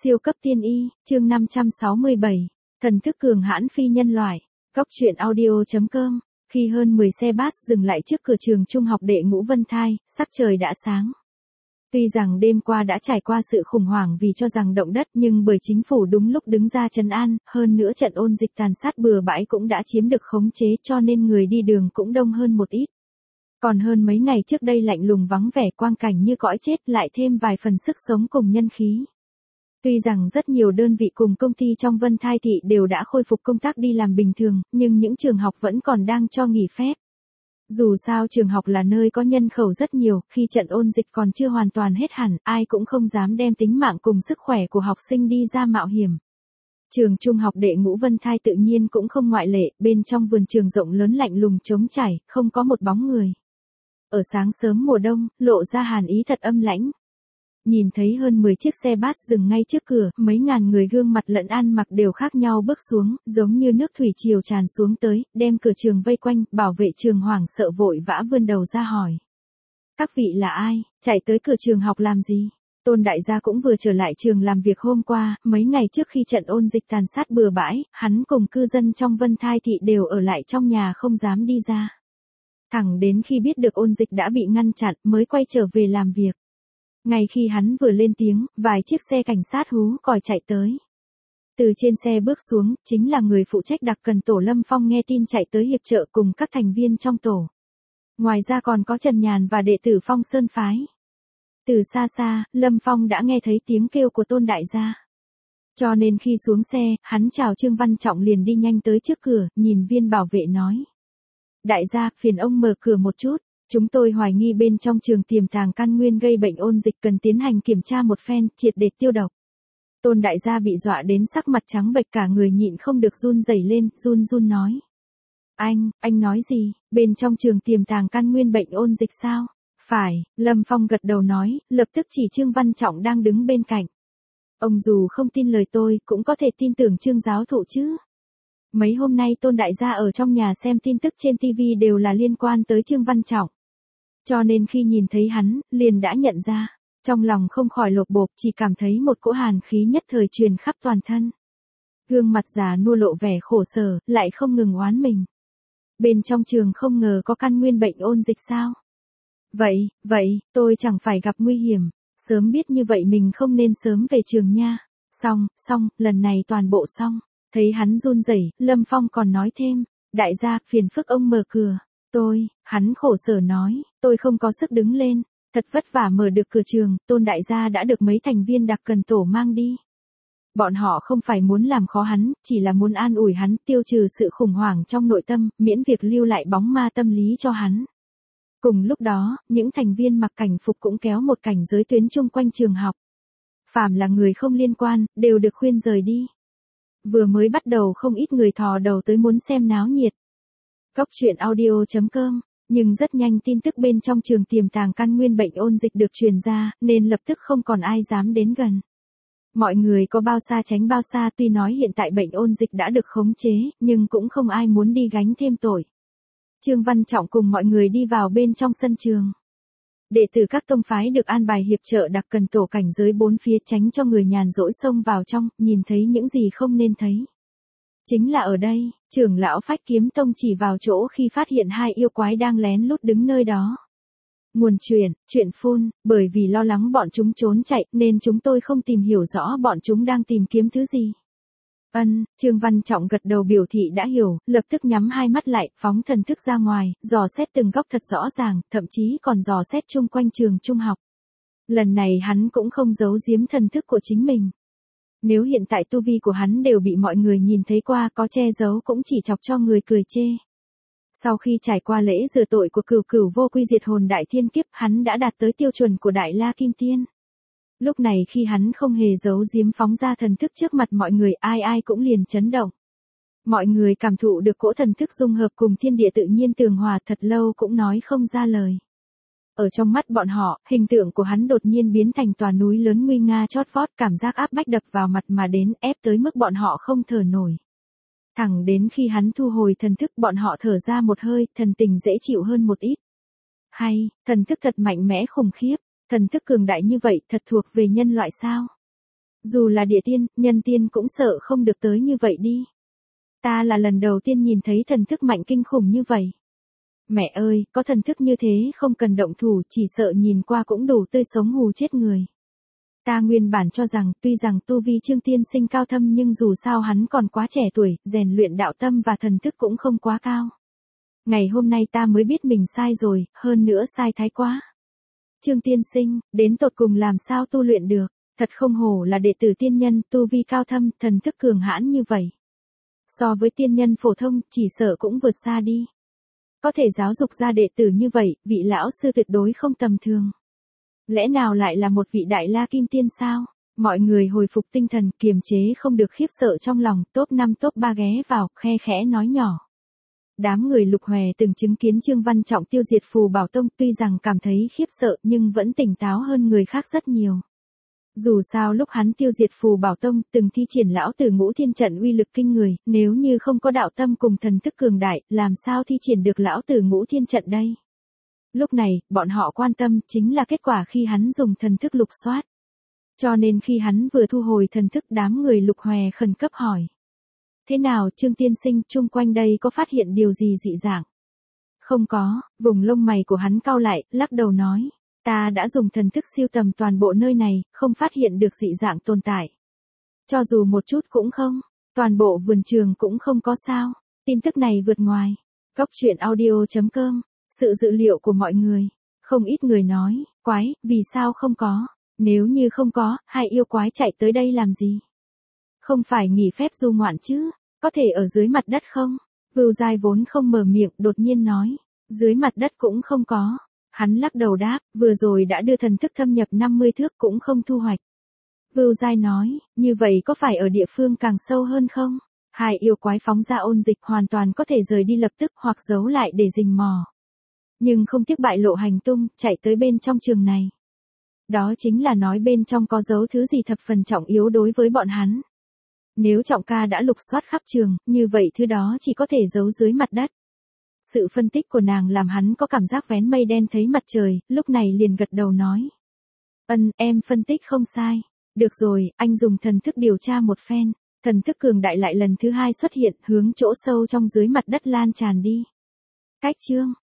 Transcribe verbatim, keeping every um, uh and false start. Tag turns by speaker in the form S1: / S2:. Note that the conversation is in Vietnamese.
S1: Siêu cấp tiên y, chương năm trăm sáu mươi bảy, thần thức cường hãn phi nhân loại. Góc truyện audio.com. Khi hơn mười xe bus dừng lại trước cửa trường trung học Đệ Ngũ Vân Thai, sắc trời đã sáng. Tuy rằng đêm qua đã trải qua sự khủng hoảng vì cho rằng động đất, nhưng bởi chính phủ đúng lúc đứng ra trấn an, hơn nữa trận ôn dịch tàn sát bừa bãi cũng đã chiếm được khống chế, cho nên người đi đường cũng đông hơn một ít. Còn hơn mấy ngày trước đây lạnh lùng vắng vẻ, quang cảnh như cõi chết, lại thêm vài phần sức sống cùng nhân khí. Tuy rằng rất nhiều đơn vị cùng công ty trong Vân Thai thị đều đã khôi phục công tác đi làm bình thường, nhưng những trường học vẫn còn đang cho nghỉ phép. Dù sao trường học là nơi có nhân khẩu rất nhiều, khi trận ôn dịch còn chưa hoàn toàn hết hẳn, ai cũng không dám đem tính mạng cùng sức khỏe của học sinh đi ra mạo hiểm. Trường trung học Đệ Ngũ Vân Thai tự nhiên cũng không ngoại lệ, bên trong vườn trường rộng lớn lạnh lùng trống trải, không có một bóng người. Ở sáng sớm mùa đông, lộ ra hàn ý thật âm lãnh. Nhìn thấy hơn mười chiếc xe bus dừng ngay trước cửa, mấy ngàn người gương mặt lẫn ăn mặc đều khác nhau bước xuống, giống như nước thủy triều tràn xuống tới, đem cửa trường vây quanh, bảo vệ trường hoảng sợ vội vã vươn đầu ra hỏi. Các vị là ai, chạy tới cửa trường học làm gì? Tôn đại gia cũng vừa trở lại trường làm việc hôm qua, mấy ngày trước khi trận ôn dịch tàn sát bừa bãi, hắn cùng cư dân trong Vân Thai thị đều ở lại trong nhà không dám đi ra. Thẳng đến khi biết được ôn dịch đã bị ngăn chặn mới quay trở về làm việc. Ngay khi hắn vừa lên tiếng, vài chiếc xe cảnh sát hú còi chạy tới. Từ trên xe bước xuống, chính là người phụ trách đặc cần tổ Lâm Phong nghe tin chạy tới hiệp trợ cùng các thành viên trong tổ. Ngoài ra còn có Trần Nhàn và đệ tử Phong Sơn Phái. Từ xa xa, Lâm Phong đã nghe thấy tiếng kêu của Tôn đại gia. Cho nên khi xuống xe, hắn chào Trương Văn Trọng liền đi nhanh tới trước cửa, nhìn viên bảo vệ nói. Đại gia, phiền ông mở cửa một chút. Chúng tôi hoài nghi bên trong trường tiềm tàng căn nguyên gây bệnh ôn dịch, cần tiến hành kiểm tra một phen, triệt để tiêu độc. Tôn đại gia bị dọa đến sắc mặt trắng bệch, cả người nhịn không được run rẩy lên, run run nói. Anh, anh nói gì, bên trong trường tiềm tàng căn nguyên bệnh ôn dịch sao? Phải, Lâm Phong gật đầu nói, lập tức chỉ Trương Văn Trọng đang đứng bên cạnh. Ông dù không tin lời tôi, cũng có thể tin tưởng Trương giáo thụ chứ. Mấy hôm nay Tôn đại gia ở trong nhà xem tin tức trên ti vi đều là liên quan tới Trương Văn Trọng. Cho nên khi nhìn thấy hắn, liền đã nhận ra, trong lòng không khỏi lột bột, chỉ cảm thấy một cỗ hàn khí nhất thời truyền khắp toàn thân. Gương mặt già nua lộ vẻ khổ sở, lại không ngừng oán mình. Bên trong trường không ngờ có căn nguyên bệnh ôn dịch sao? Vậy, vậy, tôi chẳng phải gặp nguy hiểm, sớm biết như vậy mình không nên sớm về trường nha. Xong, xong, lần này toàn bộ xong. Thấy hắn run rẩy, Lâm Phong còn nói thêm, đại gia, phiền phức ông mở cửa. Tôi, hắn khổ sở nói, tôi không có sức đứng lên, thật vất vả mở được cửa trường, Tôn đại gia đã được mấy thành viên đặc cần tổ mang đi. Bọn họ không phải muốn làm khó hắn, chỉ là muốn an ủi hắn, tiêu trừ sự khủng hoảng trong nội tâm, miễn việc lưu lại bóng ma tâm lý cho hắn. Cùng lúc đó, những thành viên mặc cảnh phục cũng kéo một cảnh giới tuyến chung quanh trường học. Phàm là người không liên quan, đều được khuyên rời đi. Vừa mới bắt đầu không ít người thò đầu tới muốn xem náo nhiệt. Góc truyện audio.com, nhưng rất nhanh tin tức bên trong trường tiềm tàng căn nguyên bệnh ôn dịch được truyền ra, nên lập tức không còn ai dám đến gần. Mọi người có bao xa tránh bao xa, tuy nói hiện tại bệnh ôn dịch đã được khống chế, nhưng cũng không ai muốn đi gánh thêm tội. Trương Văn Trọng cùng mọi người đi vào bên trong sân trường. Đệ tử các tông phái được an bài hiệp trợ đặc cần tổ cảnh giới bốn phía, tránh cho người nhàn rỗi xông vào trong, nhìn thấy những gì không nên thấy. Chính là ở đây, trưởng lão Phách Kiếm Tông chỉ vào chỗ khi phát hiện hai yêu quái đang lén lút đứng nơi đó. Nguồn truyền, chuyện phun, bởi vì lo lắng bọn chúng trốn chạy nên chúng tôi không tìm hiểu rõ bọn chúng đang tìm kiếm thứ gì. Ân, Trương Văn Trọng gật đầu biểu thị đã hiểu, lập tức nhắm hai mắt lại, phóng thần thức ra ngoài, dò xét từng góc thật rõ ràng, thậm chí còn dò xét chung quanh trường trung học. Lần này hắn cũng không giấu giếm thần thức của chính mình. Nếu hiện tại tu vi của hắn đều bị mọi người nhìn thấy qua, có che giấu cũng chỉ chọc cho người cười chê. Sau khi trải qua lễ rửa tội của cửu cửu vô quy diệt hồn đại thiên kiếp, hắn đã đạt tới tiêu chuẩn của Đại La Kim Tiên. Lúc này khi hắn không hề giấu giếm phóng ra thần thức trước mặt mọi người, ai ai cũng liền chấn động. Mọi người cảm thụ được cỗ thần thức dung hợp cùng thiên địa tự nhiên tường hòa, thật lâu cũng nói không ra lời. Ở trong mắt bọn họ, hình tượng của hắn đột nhiên biến thành tòa núi lớn nguy nga chót vót, cảm giác áp bách đập vào mặt mà đến, ép tới mức bọn họ không thở nổi. Thẳng đến khi hắn thu hồi thần thức, bọn họ thở ra một hơi, thần tình dễ chịu hơn một ít. Hay, thần thức thật mạnh mẽ khủng khiếp, thần thức cường đại như vậy thật thuộc về nhân loại sao? Dù là địa tiên, nhân tiên cũng sợ không được tới như vậy đi. Ta là lần đầu tiên nhìn thấy thần thức mạnh kinh khủng như vậy. Mẹ ơi, có thần thức như thế không cần động thủ, chỉ sợ nhìn qua cũng đủ tươi sống hù chết người. Ta nguyên bản cho rằng tuy rằng tu vi Trương tiên sinh cao thâm nhưng dù sao hắn còn quá trẻ tuổi, rèn luyện đạo tâm và thần thức cũng không quá cao. Ngày hôm nay ta mới biết mình sai rồi, hơn nữa sai thái quá. Trương tiên sinh, đến tột cùng làm sao tu luyện được, thật không hổ là đệ tử tiên nhân, tu vi cao thâm, thần thức cường hãn như vậy. So với tiên nhân phổ thông, chỉ sợ cũng vượt xa đi. Có thể giáo dục ra đệ tử như vậy, vị lão sư tuyệt đối không tầm thường. Lẽ nào lại là một vị đại la kim tiên sao? Mọi người hồi phục tinh thần, kiềm chế không được khiếp sợ trong lòng, top năm top ba ghé vào, khe khẽ nói nhỏ. Đám người Lục Hòe từng chứng kiến Trương Văn Trọng tiêu diệt Phù Bảo Tông, tuy rằng cảm thấy khiếp sợ nhưng vẫn tỉnh táo hơn người khác rất nhiều. Dù sao lúc hắn tiêu diệt Phù Bảo Tông, từng thi triển lão tử ngũ thiên trận uy lực kinh người, nếu như không có đạo tâm cùng thần thức cường đại, làm sao thi triển được lão tử ngũ thiên trận đây? Lúc này, bọn họ quan tâm chính là kết quả khi hắn dùng thần thức lục soát. Cho nên khi hắn vừa thu hồi thần thức, đám người Lục Hòe khẩn cấp hỏi. Thế nào Trương tiên sinh, chung quanh đây có phát hiện điều gì dị dạng? Không có, vùng lông mày của hắn cau lại, lắc đầu nói. Ta đã dùng thần thức siêu tầm toàn bộ nơi này, không phát hiện được dị dạng tồn tại. Cho dù một chút cũng không, toàn bộ vườn trường cũng không có sao. Tin tức này vượt ngoài. Góc truyện audio chấm com, sự dự liệu của mọi người. Không ít người nói, quái, vì sao không có? Nếu như không có, hai yêu quái chạy tới đây làm gì? Không phải nghỉ phép du ngoạn chứ, có thể ở dưới mặt đất không? Vưu Giai vốn không mở miệng, đột nhiên nói, dưới mặt đất cũng không có. Hắn lắc đầu đáp, vừa rồi đã đưa thần thức thâm nhập năm mươi thước cũng không thu hoạch. Vưu Giai nói, như vậy có phải ở địa phương càng sâu hơn không? Hai yêu quái phóng ra ôn dịch hoàn toàn có thể rời đi lập tức hoặc giấu lại để rình mò. Nhưng không tiếc bại lộ hành tung, chạy tới bên trong trường này. Đó chính là nói bên trong có giấu thứ gì thập phần trọng yếu đối với bọn hắn. Nếu Trọng ca đã lục soát khắp trường, như vậy thứ đó chỉ có thể giấu dưới mặt đất. Sự phân tích của nàng làm hắn có cảm giác vén mây đen thấy mặt trời, lúc này liền gật đầu nói. Ân, em phân tích không sai. Được rồi, anh dùng thần thức điều tra một phen. Thần thức cường đại lại lần thứ hai xuất hiện, hướng chỗ sâu trong dưới mặt đất lan tràn đi. Cách chương